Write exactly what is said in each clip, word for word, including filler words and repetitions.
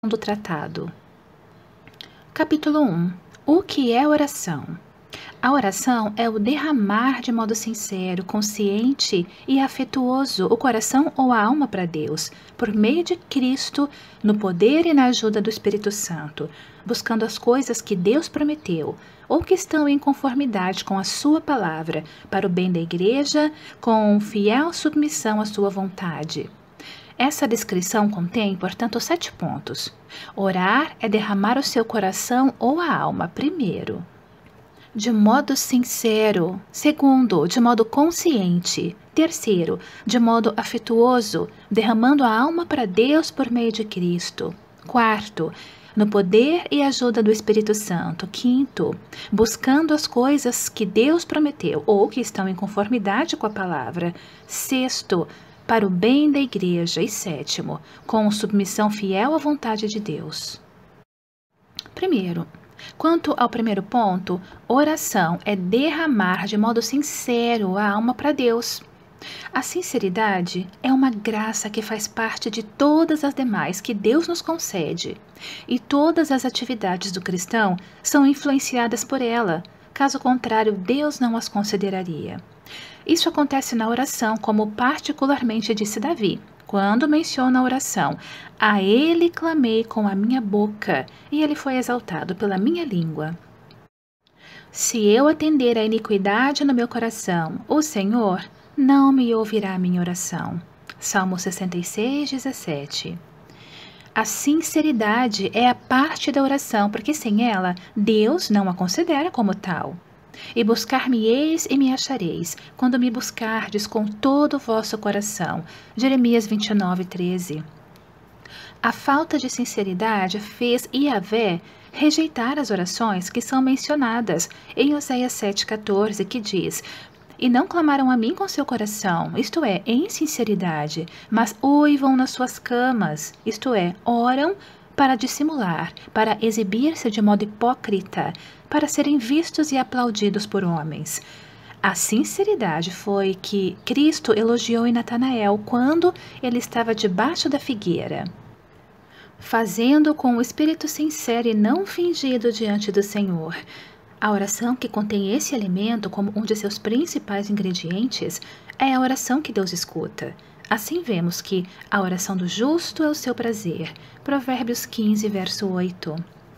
do tratado. Capítulo um. O que é oração? A oração é o derramar de modo sincero, consciente e afetuoso o coração ou a alma para Deus, por meio de Cristo, no poder e na ajuda do Espírito Santo, buscando as coisas que Deus prometeu, ou que estão em conformidade com a sua palavra, para o bem da igreja, com fiel submissão à sua vontade. Essa descrição contém, portanto, sete pontos. Orar é derramar o seu coração ou a alma, primeiro, de modo sincero. Segundo, de modo consciente. Terceiro, de modo afetuoso, derramando a alma para Deus por meio de Cristo. Quarto, no poder e ajuda do Espírito Santo. Quinto, buscando as coisas que Deus prometeu ou que estão em conformidade com a palavra. Sexto, para o bem da igreja. E sétimo, com submissão fiel à vontade de Deus. Primeiro, quanto ao primeiro ponto, oração é derramar de modo sincero a alma para Deus. A sinceridade é uma graça que faz parte de todas as demais que Deus nos concede, e todas as atividades do cristão são influenciadas por ela. Caso contrário, Deus não as consideraria. Isso acontece na oração, como particularmente disse Davi, quando menciona a oração: a ele clamei com a minha boca, e ele foi exaltado pela minha língua. Se eu atender à iniquidade no meu coração, o Senhor não me ouvirá a minha oração. Salmo sessenta e seis, dezessete. A sinceridade é a parte da oração, porque sem ela, Deus não a considera como tal. E buscar-me-eis e me achareis, quando me buscardes com todo o vosso coração. Jeremias vinte e nove, treze. A falta de sinceridade fez Iavé rejeitar as orações que são mencionadas em Oséias sete, quatorze, que diz: e não clamaram a mim com seu coração, isto é, em sinceridade, mas uivam nas suas camas, isto é, oram para dissimular, para exibir-se de modo hipócrita, para serem vistos e aplaudidos por homens. A sinceridade foi que Cristo elogiou em Natanael quando ele estava debaixo da figueira, fazendo com o espírito sincero e não fingido diante do Senhor. A oração que contém esse elemento como um de seus principais ingredientes é a oração que Deus escuta. Assim vemos que a oração do justo é o seu prazer. Provérbios quinze, verso oito.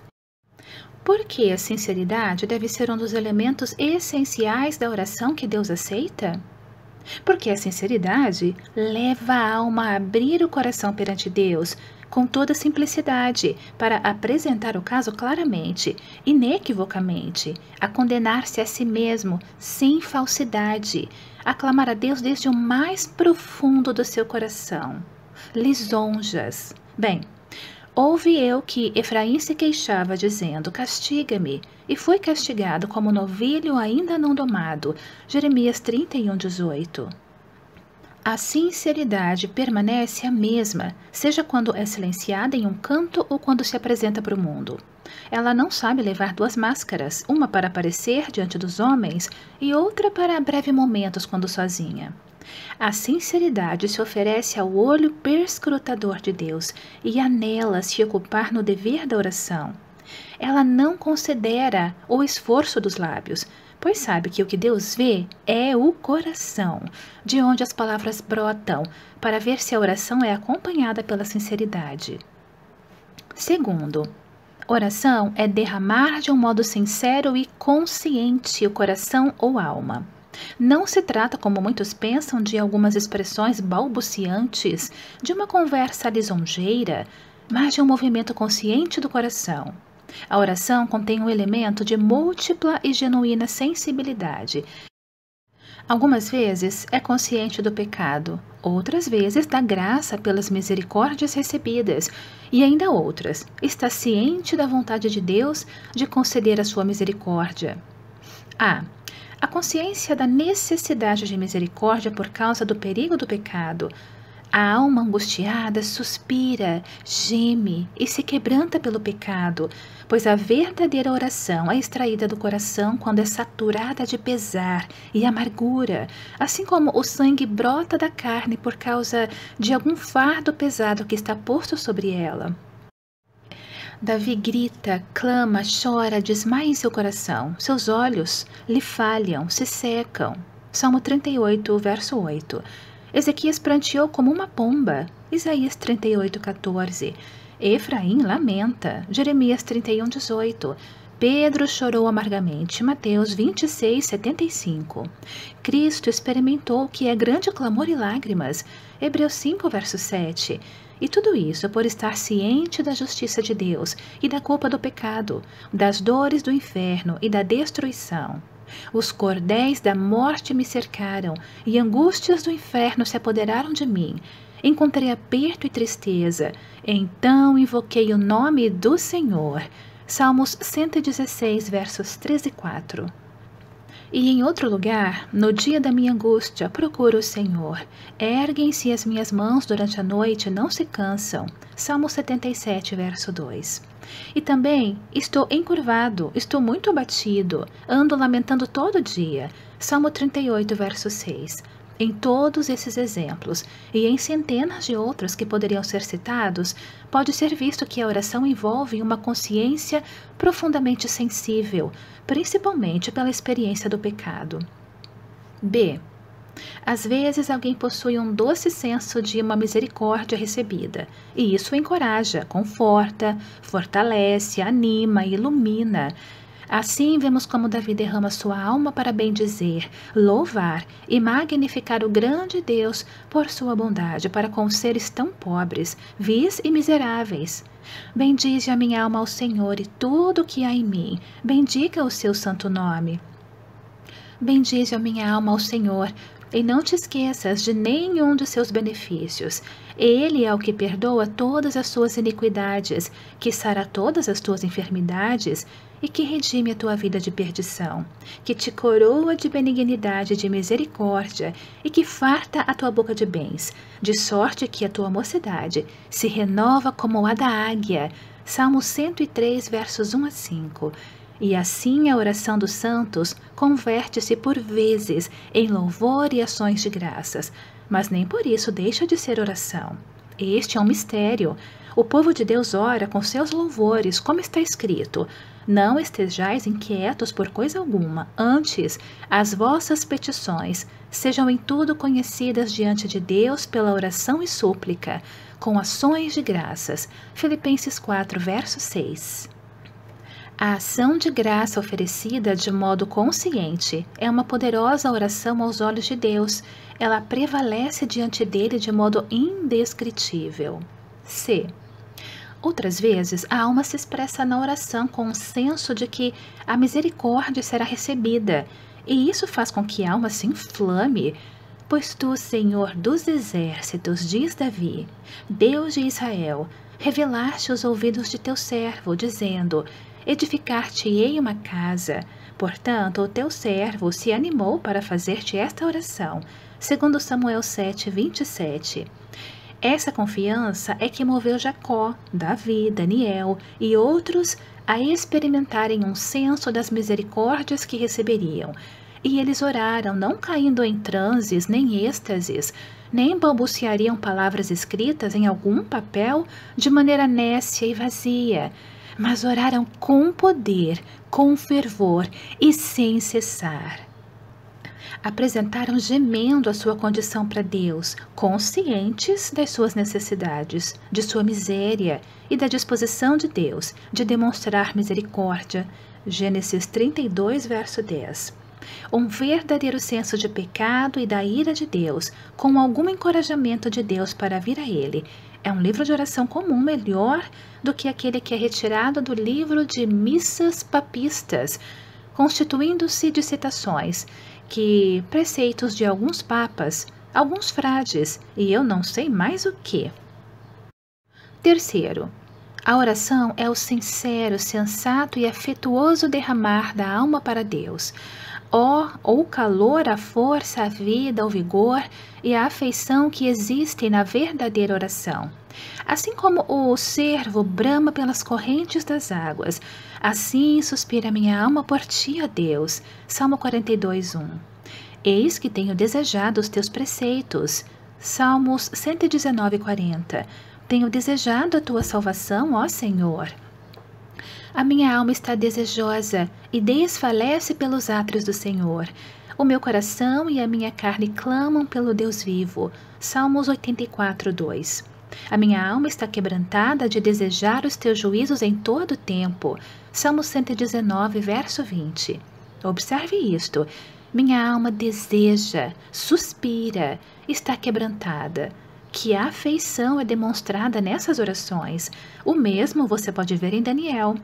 Por que a sinceridade deve ser um dos elementos essenciais da oração que Deus aceita? Porque a sinceridade leva a alma a abrir o coração perante Deus com toda simplicidade, para apresentar o caso claramente, inequivocamente, a condenar-se a si mesmo sem falsidade, a clamar a Deus desde o mais profundo do seu coração. Lisonjas. Bem, ouvi eu que Efraim se queixava, dizendo: castiga-me, e foi castigado como novilho ainda não domado. Jeremias trinta e um, dezoito. A sinceridade permanece a mesma, seja quando é silenciada em um canto ou quando se apresenta para o mundo. Ela não sabe levar duas máscaras, uma para aparecer diante dos homens e outra para breves momentos quando sozinha. A sinceridade se oferece ao olho perscrutador de Deus e anela se ocupar no dever da oração. Ela não considera o esforço dos lábios, pois sabe que o que Deus vê é o coração, de onde as palavras brotam, para ver se a oração é acompanhada pela sinceridade. Segundo, oração é derramar de um modo sincero e consciente o coração ou alma. Não se trata, como muitos pensam, de algumas expressões balbuciantes, de uma conversa lisonjeira, mas de um movimento consciente do coração. A oração contém um elemento de múltipla e genuína sensibilidade. Algumas vezes é consciente do pecado, outras vezes da graça pelas misericórdias recebidas, e ainda outras está ciente da vontade de Deus de conceder a sua misericórdia. A. A consciência da necessidade de misericórdia por causa do perigo do pecado. A alma angustiada suspira, geme e se quebranta pelo pecado, pois a verdadeira oração é extraída do coração quando é saturada de pesar e amargura, assim como o sangue brota da carne por causa de algum fardo pesado que está posto sobre ela. Davi grita, clama, chora, desmaia em seu coração. Seus olhos lhe falham, se secam. Salmo trinta e oito, verso oito. Ezequias pranteou como uma pomba. Isaías trinta e oito, quatorze. Efraim lamenta. Jeremias trinta e um, dezoito. Pedro chorou amargamente. Mateus vinte e seis, setenta e cinco. Cristo experimentou o que é grande clamor e lágrimas. Hebreus cinco, verso sete. E tudo isso por estar ciente da justiça de Deus e da culpa do pecado, das dores do inferno e da destruição. Os cordéis da morte me cercaram e angústias do inferno se apoderaram de mim. Encontrei aperto e tristeza. Então invoquei o nome do Senhor. Salmos cento e dezesseis, versos três e quatro. E em outro lugar, no dia da minha angústia, procuro o Senhor. Erguem-se as minhas mãos durante a noite, não se cansam. Salmo setenta e sete, verso dois. E também, estou encurvado, estou muito abatido, ando lamentando todo dia. Salmo trinta e oito, verso seis. Em todos esses exemplos, e em centenas de outros que poderiam ser citados, pode ser visto que a oração envolve uma consciência profundamente sensível, principalmente pela experiência do pecado. B. Às vezes alguém possui um doce senso de uma misericórdia recebida, e isso encoraja, conforta, fortalece, anima e ilumina. Assim, vemos como Davi derrama sua alma para bendizer, louvar e magnificar o grande Deus por sua bondade para com os seres tão pobres, vis e miseráveis. Bendize a minha alma ao Senhor e tudo o que há em mim, bendiga o seu santo nome. Bendize a minha alma ao Senhor, e não te esqueças de nenhum de seus benefícios. Ele é o que perdoa todas as suas iniquidades, que sara todas as tuas enfermidades e que redime a tua vida de perdição, que te coroa de benignidade e de misericórdia e que farta a tua boca de bens, de sorte que a tua mocidade se renova como a da águia. Salmo cento e três, versos um a cinco. E assim a oração dos santos converte-se por vezes em louvor e ações de graças, mas nem por isso deixa de ser oração. Este é um mistério. O povo de Deus ora com seus louvores, como está escrito: não estejais inquietos por coisa alguma, antes as vossas petições sejam em tudo conhecidas diante de Deus pela oração e súplica, com ações de graças. Filipenses quatro, verso seis. A ação de graça oferecida de modo consciente é uma poderosa oração aos olhos de Deus. Ela prevalece diante dele de modo indescritível. C. Outras vezes, a alma se expressa na oração com o senso de que a misericórdia será recebida, e isso faz com que a alma se inflame. Pois tu, Senhor dos exércitos, diz Davi, Deus de Israel, revelaste os ouvidos de teu servo, dizendo: edificar-te-ei uma casa. Portanto, o teu servo se animou para fazer-te esta oração, segundo Samuel sete, vinte e sete. Essa confiança é que moveu Jacó, Davi, Daniel e outros a experimentarem um senso das misericórdias que receberiam. E eles oraram, não caindo em transes nem êxtases, nem balbuciariam palavras escritas em algum papel de maneira nécia e vazia, mas oraram com poder, com fervor e sem cessar. Apresentaram gemendo a sua condição para Deus, conscientes das suas necessidades, de sua miséria e da disposição de Deus de demonstrar misericórdia. Gênesis trinta e dois, verso dez. Um verdadeiro senso de pecado e da ira de Deus, com algum encorajamento de Deus para vir a Ele. É um livro de oração comum melhor do que aquele que é retirado do livro de missas papistas, constituindo-se de citações, que preceitos de alguns papas, alguns frades, e eu não sei mais o que. Terceiro, a oração é o sincero, sensato e afetuoso derramar da alma para Deus. Ó, oh, o calor, a força, a vida, o vigor e a afeição que existem na verdadeira oração. Assim como o cervo brama pelas correntes das águas, assim suspira minha alma por ti, ó Deus. Salmo quarenta e dois, um. Eis que tenho desejado os teus preceitos. Salmos cento e dezenove, quarenta. Tenho desejado a tua salvação, ó Senhor. A minha alma está desejosa e desfalece pelos átrios do Senhor. O meu coração e a minha carne clamam pelo Deus vivo. Salmos oitenta e quatro, dois. A minha alma está quebrantada de desejar os teus juízos em todo o tempo. Salmo cento e dezenove, verso vinte. Observe isto. Minha alma deseja, suspira, está quebrantada. Que afeição é demonstrada nessas orações. O mesmo você pode ver em Daniel.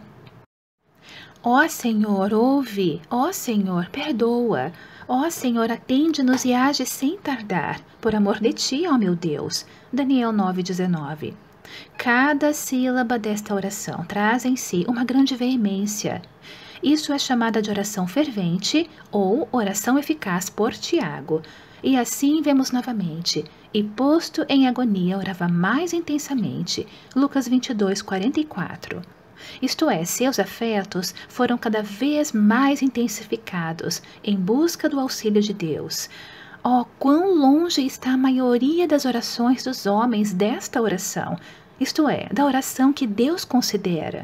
Ó Senhor, ouve. Ó Senhor, perdoa. Ó Senhor, atende-nos e age sem tardar, por amor de ti, ó meu Deus. Daniel nove, dezenove. Cada sílaba desta oração traz em si uma grande veemência. Isso é chamada de oração fervente ou oração eficaz por Tiago. E assim vemos novamente. E posto em agonia, orava mais intensamente. Lucas vinte e dois, quarenta e quatro. Isto é, seus afetos foram cada vez mais intensificados em busca do auxílio de Deus. Oh, quão longe está a maioria das orações dos homens desta oração, isto é, da oração que Deus considera.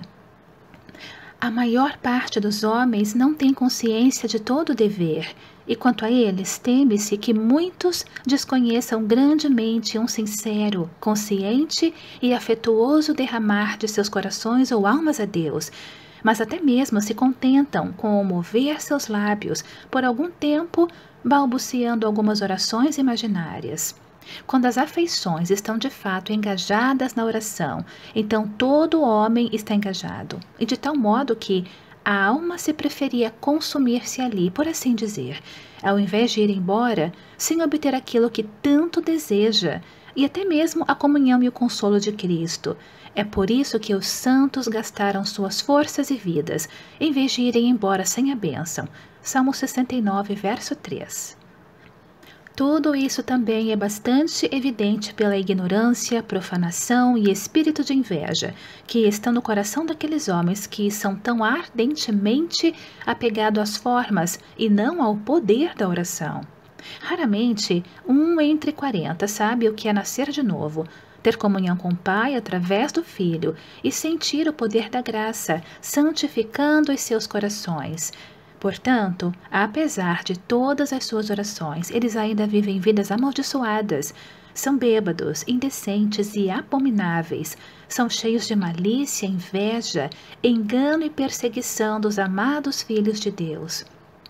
A maior parte dos homens não tem consciência de todo o dever, e quanto a eles, teme-se que muitos desconheçam grandemente um sincero, consciente e afetuoso derramar de seus corações ou almas a Deus, mas até mesmo se contentam com o mover seus lábios por algum tempo, balbuciando algumas orações imaginárias. Quando as afeições estão de fato engajadas na oração, então todo homem está engajado, e de tal modo que a alma se preferia consumir-se ali, por assim dizer, ao invés de ir embora sem obter aquilo que tanto deseja, e até mesmo a comunhão e o consolo de Cristo. É por isso que os santos gastaram suas forças e vidas, em vez de irem embora sem a bênção. Salmo sessenta e nove, verso três. Tudo isso também é bastante evidente pela ignorância, profanação e espírito de inveja, que estão no coração daqueles homens que são tão ardentemente apegados às formas e não ao poder da oração. Raramente, um entre quarenta sabe o que é nascer de novo, ter comunhão com o Pai através do Filho e sentir o poder da graça, santificando os seus corações. Portanto, apesar de todas as suas orações, eles ainda vivem vidas amaldiçoadas. São bêbados, indecentes e abomináveis. São cheios de malícia, inveja, engano e perseguição dos amados filhos de Deus.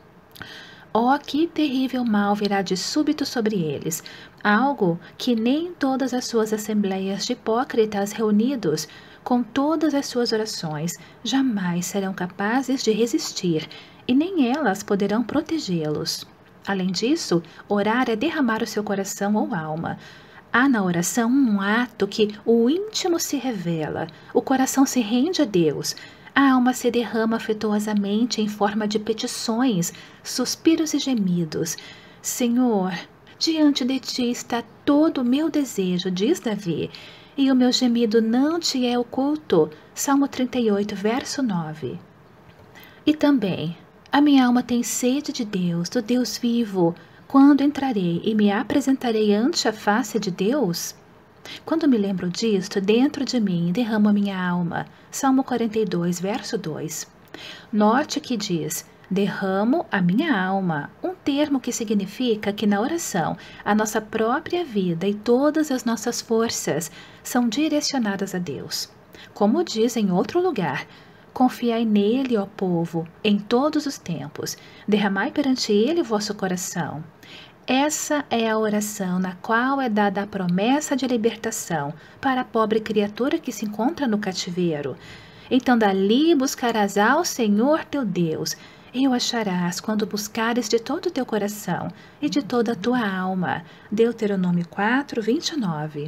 Oh, que terrível mal virá de súbito sobre eles, algo que nem todas as suas assembleias de hipócritas reunidos, com todas as suas orações, jamais serão capazes de resistir, e nem elas poderão protegê-los. Além disso, orar é derramar o seu coração ou alma. Há na oração um ato que o íntimo se revela, o coração se rende a Deus, a alma se derrama afetuosamente em forma de petições, suspiros e gemidos. Senhor, diante de ti está todo o meu desejo, diz Davi, e o meu gemido não te é oculto. Salmo trinta e oito, verso nove. E também, a minha alma tem sede de Deus, do Deus vivo. Quando entrarei e me apresentarei ante a face de Deus? Quando me lembro disto, dentro de mim derramo a minha alma. Salmo quarenta e dois, verso dois. Note que diz, derramo a minha alma, um termo que significa que na oração a nossa própria vida e todas as nossas forças são direcionadas a Deus. Como diz em outro lugar, confiai nele, ó povo, em todos os tempos, derramai perante ele o vosso coração. Essa é a oração na qual é dada a promessa de libertação para a pobre criatura que se encontra no cativeiro. Então dali buscarás ao Senhor teu Deus, e o acharás quando buscares de todo o teu coração e de toda a tua alma. Deuteronômio quatro, vinte e nove.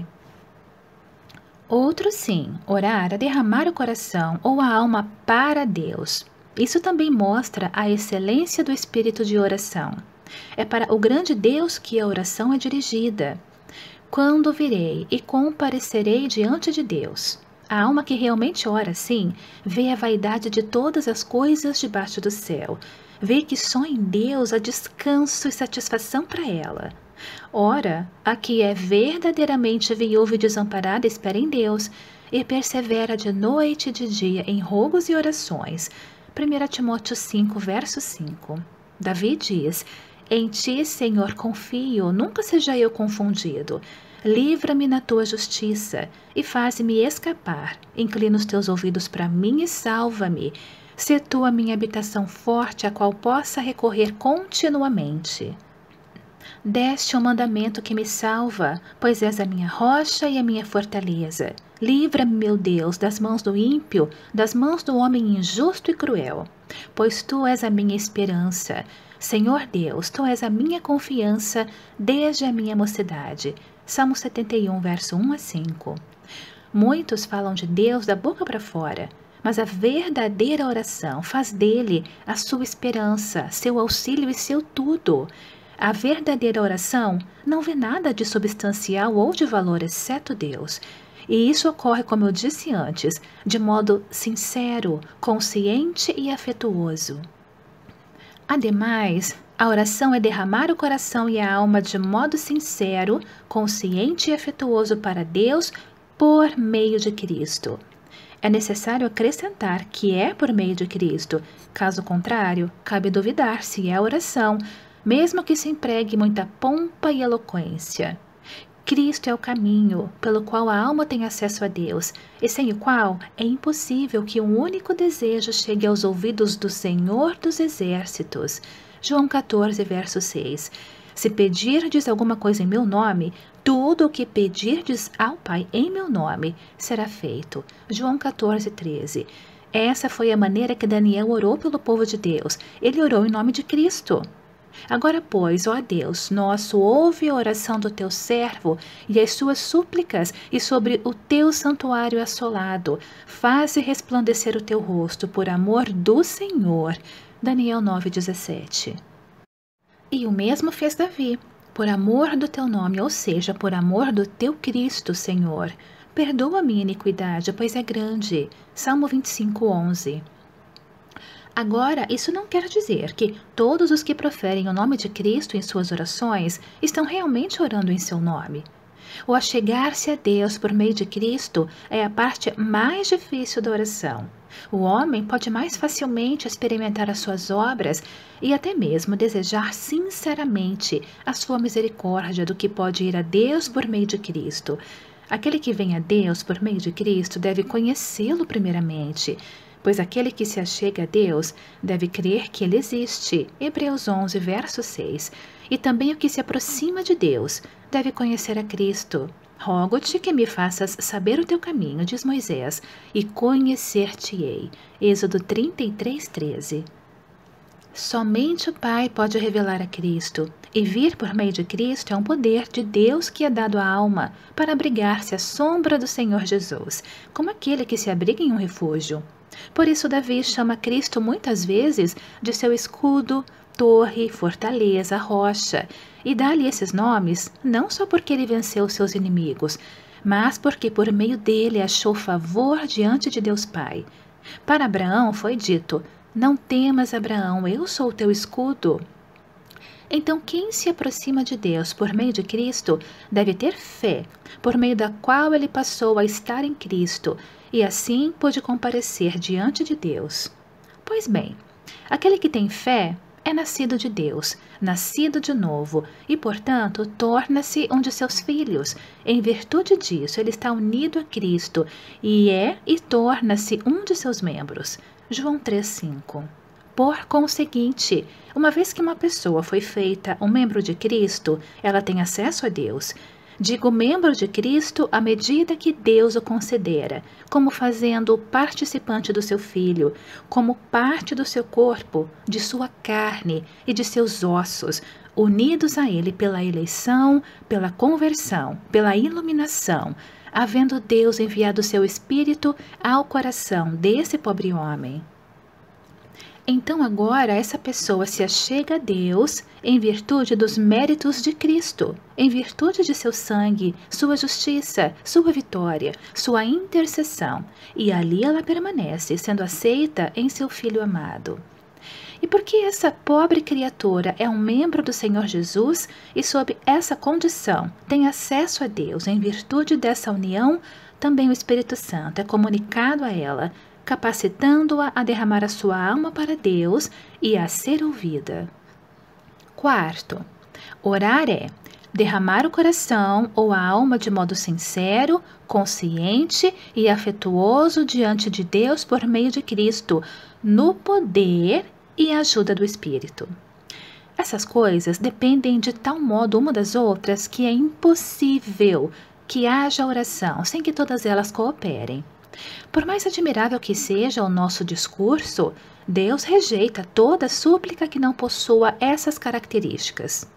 Outro sim, orar é derramar o coração ou a alma para Deus. Isso também mostra a excelência do espírito de oração. É para o grande Deus que a oração é dirigida. Quando virei e comparecerei diante de Deus. A alma que realmente ora assim, vê a vaidade de todas as coisas debaixo do céu. Vê que só em Deus há descanso e satisfação para ela. Ora, a que é verdadeiramente viúva e desamparada espera em Deus, e persevera de noite e de dia em rogos e orações. primeira Timóteo cinco, verso cinco. Davi diz: em ti, Senhor, confio, nunca seja eu confundido. Livra-me na tua justiça e faz-me escapar. Inclina os teus ouvidos para mim e salva-me. Sê tu a minha habitação forte, a qual possa recorrer continuamente. Deste um mandamento que me salva, pois és a minha rocha e a minha fortaleza. Livra-me, meu Deus, das mãos do ímpio, das mãos do homem injusto e cruel. Pois tu és a minha esperança. Senhor Deus, tu és a minha confiança desde a minha mocidade. Salmo setenta e um, verso um a cinco. Muitos falam de Deus da boca para fora, mas a verdadeira oração faz dele a sua esperança, seu auxílio e seu tudo. A verdadeira oração não vê nada de substancial ou de valor exceto Deus. E isso ocorre, como eu disse antes, de modo sincero, consciente e afetuoso. Ademais, a oração é derramar o coração e a alma de modo sincero, consciente e afetuoso para Deus por meio de Cristo. É necessário acrescentar que é por meio de Cristo. Caso contrário, cabe duvidar se é oração, mesmo que se empregue muita pompa e eloquência. Cristo é o caminho pelo qual a alma tem acesso a Deus, e sem o qual é impossível que um único desejo chegue aos ouvidos do Senhor dos Exércitos. João quatorze, verso seis. Se pedirdes alguma coisa em meu nome, tudo o que pedirdes ao Pai em meu nome será feito. João quatorze, treze. Essa foi a maneira que Daniel orou pelo povo de Deus. Ele orou em nome de Cristo. Agora, pois, ó Deus nosso, ouve a oração do teu servo e as suas súplicas, e sobre o teu santuário assolado, faze resplandecer o teu rosto por amor do Senhor. Daniel nove, dezessete. E o mesmo fez Davi, por amor do teu nome, ou seja, por amor do teu Cristo, Senhor. Perdoa a minha iniquidade, pois é grande. Salmo vinte e cinco, onze. Agora, isso não quer dizer que todos os que proferem o nome de Cristo em suas orações estão realmente orando em seu nome. O achegar-se a Deus por meio de Cristo é a parte mais difícil da oração. O homem pode mais facilmente experimentar as suas obras e até mesmo desejar sinceramente a sua misericórdia do que pode ir a Deus por meio de Cristo. Aquele que vem a Deus por meio de Cristo deve conhecê-lo primeiramente, pois aquele que se achega a Deus deve crer que Ele existe. Hebreus onze, verso seis. E também o que se aproxima de Deus deve conhecer a Cristo. Rogo-te que me faças saber o teu caminho, diz Moisés, e conhecer-te-ei. Êxodo trinta e três, treze. Somente o Pai pode revelar a Cristo, e vir por meio de Cristo é um poder de Deus que é dado à alma para abrigar-se à sombra do Senhor Jesus, como aquele que se abriga em um refúgio. Por isso Davi chama Cristo muitas vezes de seu escudo, torre, fortaleza, rocha, e dá-lhe esses nomes não só porque ele venceu seus inimigos, mas porque por meio dele achou favor diante de Deus Pai. Para Abraão foi dito: não temas, Abraão, eu sou o teu escudo. Então, quem se aproxima de Deus por meio de Cristo deve ter fé, por meio da qual ele passou a estar em Cristo, e assim pôde comparecer diante de Deus. Pois bem, aquele que tem fé é nascido de Deus, nascido de novo, e, portanto, torna-se um de seus filhos. Em virtude disso, ele está unido a Cristo, e é e torna-se um de seus membros. João três, cinco. Por conseguinte, uma vez que uma pessoa foi feita um membro de Cristo, ela tem acesso a Deus. Digo membro de Cristo à medida que Deus o concedera, como fazendo-o participante do seu Filho, como parte do seu corpo, de sua carne e de seus ossos, unidos a Ele pela eleição, pela conversão, pela iluminação, havendo Deus enviado seu Espírito ao coração desse pobre homem. Então agora essa pessoa se achega a Deus em virtude dos méritos de Cristo, em virtude de seu sangue, sua justiça, sua vitória, sua intercessão, e ali ela permanece, sendo aceita em seu Filho amado. E porque essa pobre criatura é um membro do Senhor Jesus e sob essa condição tem acesso a Deus em virtude dessa união, também o Espírito Santo é comunicado a ela, capacitando-a a derramar a sua alma para Deus e a ser ouvida. Quarto, orar é derramar o coração ou a alma de modo sincero, consciente e afetuoso diante de Deus por meio de Cristo, no poder e ajuda do Espírito. Essas coisas dependem de tal modo uma das outras que é impossível que haja oração sem que todas elas cooperem. Por mais admirável que seja o nosso discurso, Deus rejeita toda súplica que não possua essas características.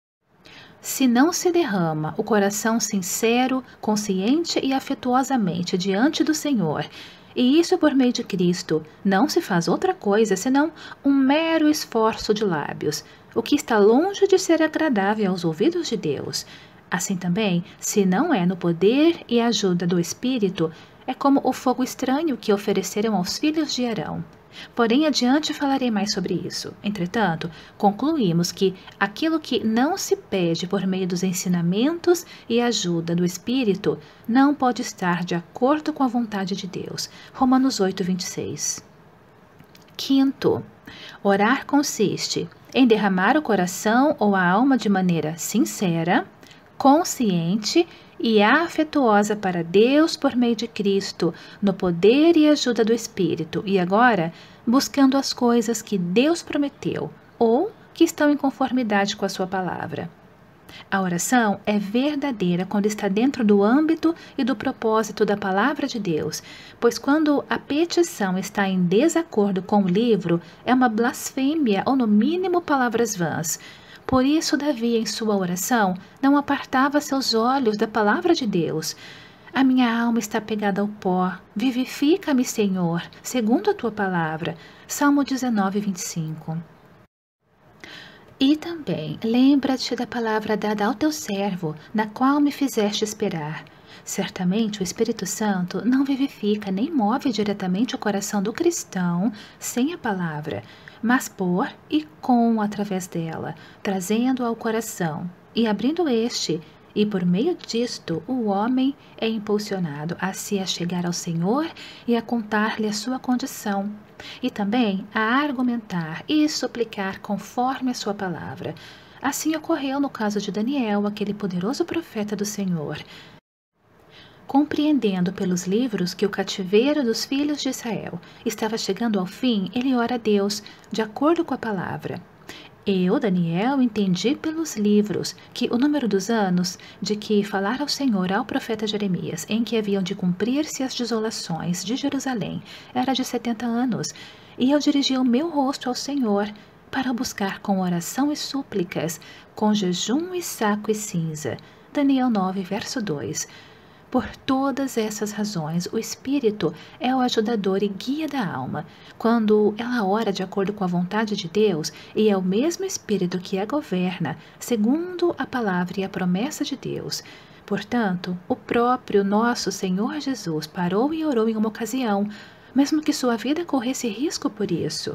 Se não se derrama o coração sincero, consciente e afetuosamente diante do Senhor, e isso por meio de Cristo, não se faz outra coisa senão um mero esforço de lábios, o que está longe de ser agradável aos ouvidos de Deus. Assim também, se não é no poder e ajuda do Espírito, é como o fogo estranho que ofereceram aos filhos de Arão. Porém, adiante falarei mais sobre isso. Entretanto, concluímos que aquilo que não se pede por meio dos ensinamentos e ajuda do Espírito não pode estar de acordo com a vontade de Deus. Romanos oito, vinte e seis. Quinto, orar consiste em derramar o coração ou a alma de maneira sincera, consciente e afetuosa para Deus por meio de Cristo, no poder e ajuda do Espírito, e agora buscando as coisas que Deus prometeu ou que estão em conformidade com a sua palavra. A oração é verdadeira quando está dentro do âmbito e do propósito da palavra de Deus, pois quando a petição está em desacordo com o livro, é uma blasfêmia ou no mínimo palavras vãs. Por isso, Davi, em sua oração, não apartava seus olhos da palavra de Deus. A minha alma está pegada ao pó. Vivifica-me, Senhor, segundo a tua palavra. Salmo dezenove, vinte e cinco. E também, lembra-te da palavra dada ao teu servo, na qual me fizeste esperar. Certamente o Espírito Santo não vivifica nem move diretamente o coração do cristão sem a palavra, mas por e com através dela, trazendo ao coração e abrindo este, e por meio disto o homem é impulsionado a se achegar ao Senhor e a contar-lhe a sua condição, e também a argumentar e suplicar conforme a sua palavra. Assim ocorreu no caso de Daniel, aquele poderoso profeta do Senhor. Compreendendo pelos livros que o cativeiro dos filhos de Israel estava chegando ao fim, ele ora a Deus, de acordo com a palavra. Eu, Daniel, entendi pelos livros que o número dos anos de que falara o Senhor ao profeta Jeremias, em que haviam de cumprir-se as desolações de Jerusalém, era de setenta anos, e eu dirigi o meu rosto ao Senhor para o buscar com oração e súplicas, com jejum e saco e cinza. Daniel nove, verso dois. Por todas essas razões, o Espírito é o ajudador e guia da alma. Quando ela ora de acordo com a vontade de Deus, e é o mesmo Espírito que a governa, segundo a palavra e a promessa de Deus. Portanto, o próprio nosso Senhor Jesus parou e orou em uma ocasião, mesmo que sua vida corresse risco por isso.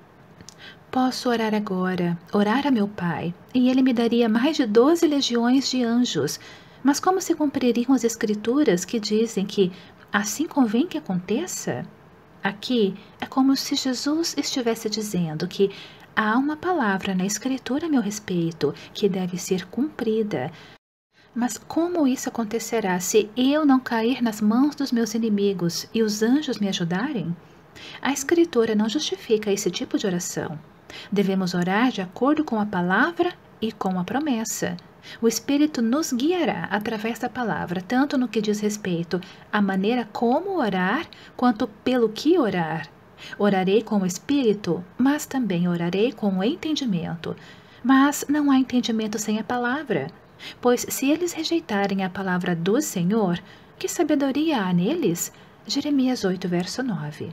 Posso orar agora, orar a meu Pai, e ele me daria mais de doze legiões de anjos. Mas como se cumpririam as Escrituras que dizem que assim convém que aconteça? Aqui é como se Jesus estivesse dizendo que há uma palavra na Escritura a meu respeito que deve ser cumprida. Mas como isso acontecerá se eu não cair nas mãos dos meus inimigos e os anjos me ajudarem? A Escritura não justifica esse tipo de oração. Devemos orar de acordo com a palavra e com a promessa. O Espírito nos guiará através da palavra, tanto no que diz respeito à maneira como orar, quanto pelo que orar. Orarei com o Espírito, mas também orarei com o entendimento. Mas não há entendimento sem a palavra, pois se eles rejeitarem a palavra do Senhor, que sabedoria há neles? Jeremias oito, verso nove.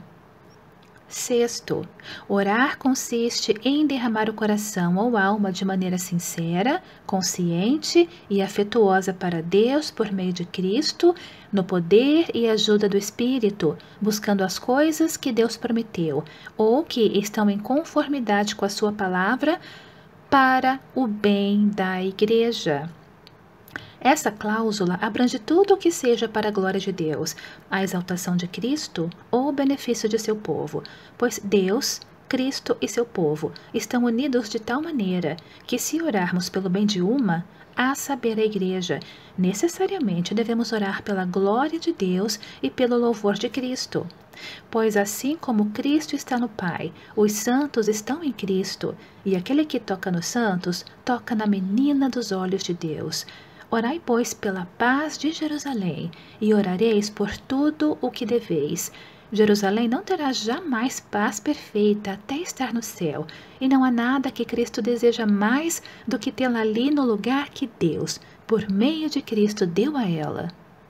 Sexto, orar consiste em derramar o coração ou alma de maneira sincera, consciente e afetuosa para Deus por meio de Cristo, no poder e ajuda do Espírito, buscando as coisas que Deus prometeu ou que estão em conformidade com a sua palavra para o bem da igreja. Essa cláusula abrange tudo o que seja para a glória de Deus, a exaltação de Cristo ou o benefício de seu povo, pois Deus, Cristo e seu povo estão unidos de tal maneira que, se orarmos pelo bem de uma, a saber, a Igreja, necessariamente devemos orar pela glória de Deus e pelo louvor de Cristo. Pois assim como Cristo está no Pai, os santos estão em Cristo, e aquele que toca nos santos, toca na menina dos olhos de Deus. Orai, pois, pela paz de Jerusalém, e orareis por tudo o que deveis. Jerusalém não terá jamais paz perfeita até estar no céu, e não há nada que Cristo deseja mais do que tê-la ali no lugar que Deus, por meio de Cristo, deu a ela.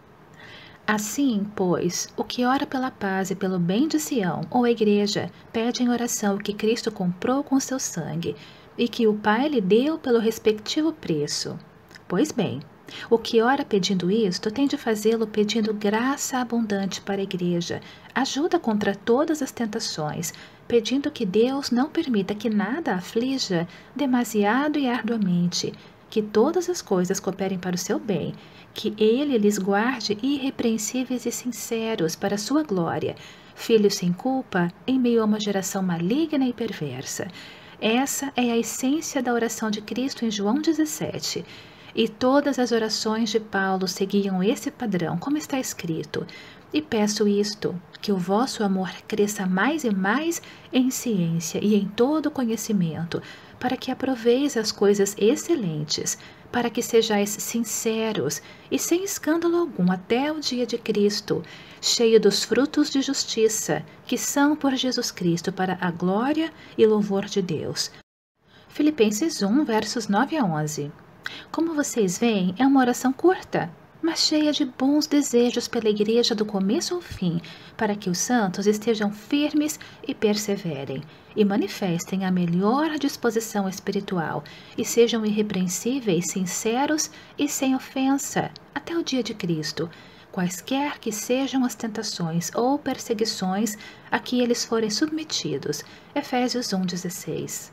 Assim, pois, o que ora pela paz e pelo bem de Sião, ou a Igreja, pede em oração o que Cristo comprou com seu sangue, e que o Pai lhe deu pelo respectivo preço. Pois bem, o que ora pedindo isto, tem de fazê-lo pedindo graça abundante para a Igreja, ajuda contra todas as tentações, pedindo que Deus não permita que nada a aflija demasiado e arduamente, que todas as coisas cooperem para o seu bem, que Ele lhes guarde irrepreensíveis e sinceros para a sua glória, filhos sem culpa em meio a uma geração maligna e perversa. Essa é a essência da oração de Cristo em João dezessete. E todas as orações de Paulo seguiam esse padrão, como está escrito. E peço isto, que o vosso amor cresça mais e mais em ciência e em todo conhecimento, para que aproveis as coisas excelentes, para que sejais sinceros e sem escândalo algum até o dia de Cristo, cheio dos frutos de justiça, que são por Jesus Cristo para a glória e louvor de Deus. Filipenses um, versos nove a onze. Como vocês veem, é uma oração curta, mas cheia de bons desejos pela Igreja do começo ao fim, para que os santos estejam firmes e perseverem, e manifestem a melhor disposição espiritual, e sejam irrepreensíveis, sinceros e sem ofensa, até o dia de Cristo, quaisquer que sejam as tentações ou perseguições a que eles forem submetidos. Efésios um, dezesseis.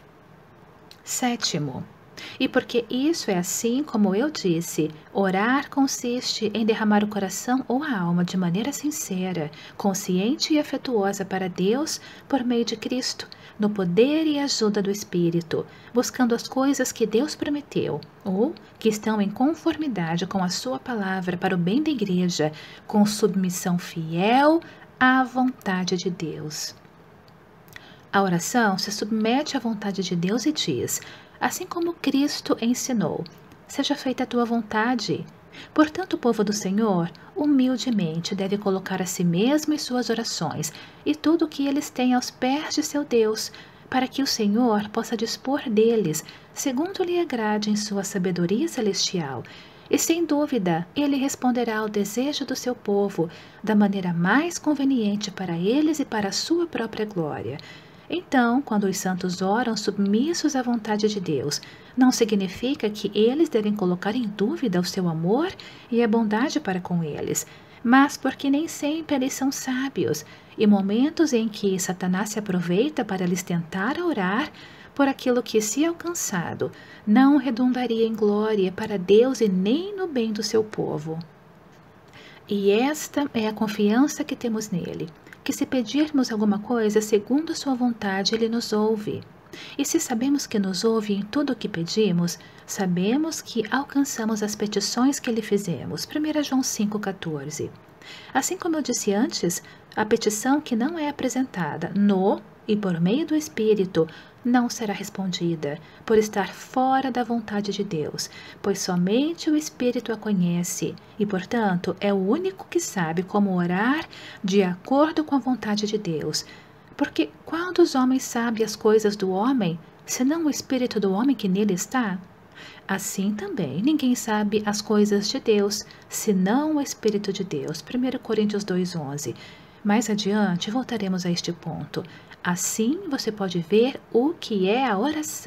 Sétimo. E porque isso é assim como eu disse, orar consiste em derramar o coração ou a alma de maneira sincera, consciente e afetuosa para Deus por meio de Cristo, no poder e ajuda do Espírito, buscando as coisas que Deus prometeu, ou que estão em conformidade com a sua palavra para o bem da Igreja, com submissão fiel à vontade de Deus. A oração se submete à vontade de Deus e diz: assim como Cristo ensinou, seja feita a tua vontade. Portanto, o povo do Senhor, humildemente, deve colocar a si mesmo em suas orações e tudo o que eles têm aos pés de seu Deus, para que o Senhor possa dispor deles, segundo lhe agrade em sua sabedoria celestial. E, sem dúvida, ele responderá ao desejo do seu povo, da maneira mais conveniente para eles e para a sua própria glória. Então, quando os santos oram submissos à vontade de Deus, não significa que eles devem colocar em dúvida o seu amor e a bondade para com eles, mas porque nem sempre eles são sábios, e momentos em que Satanás se aproveita para lhes tentar orar por aquilo que, se alcançado, não redundaria em glória para Deus e nem no bem do seu povo. E esta é a confiança que temos nele, que se pedirmos alguma coisa segundo a sua vontade, ele nos ouve. E se sabemos que nos ouve em tudo o que pedimos, sabemos que alcançamos as petições que lhe fizemos. primeira João cinco, quatorze. Assim como eu disse antes, a petição que não é apresentada no e por meio do Espírito não será respondida, por estar fora da vontade de Deus, pois somente o Espírito a conhece e, portanto, é o único que sabe como orar de acordo com a vontade de Deus. Porque qual dos homens sabe as coisas do homem, senão o Espírito do homem que nele está? Assim também ninguém sabe as coisas de Deus, senão o Espírito de Deus. primeira Coríntios dois, onze. Mais adiante voltaremos a este ponto. Assim você pode ver o que é a oração.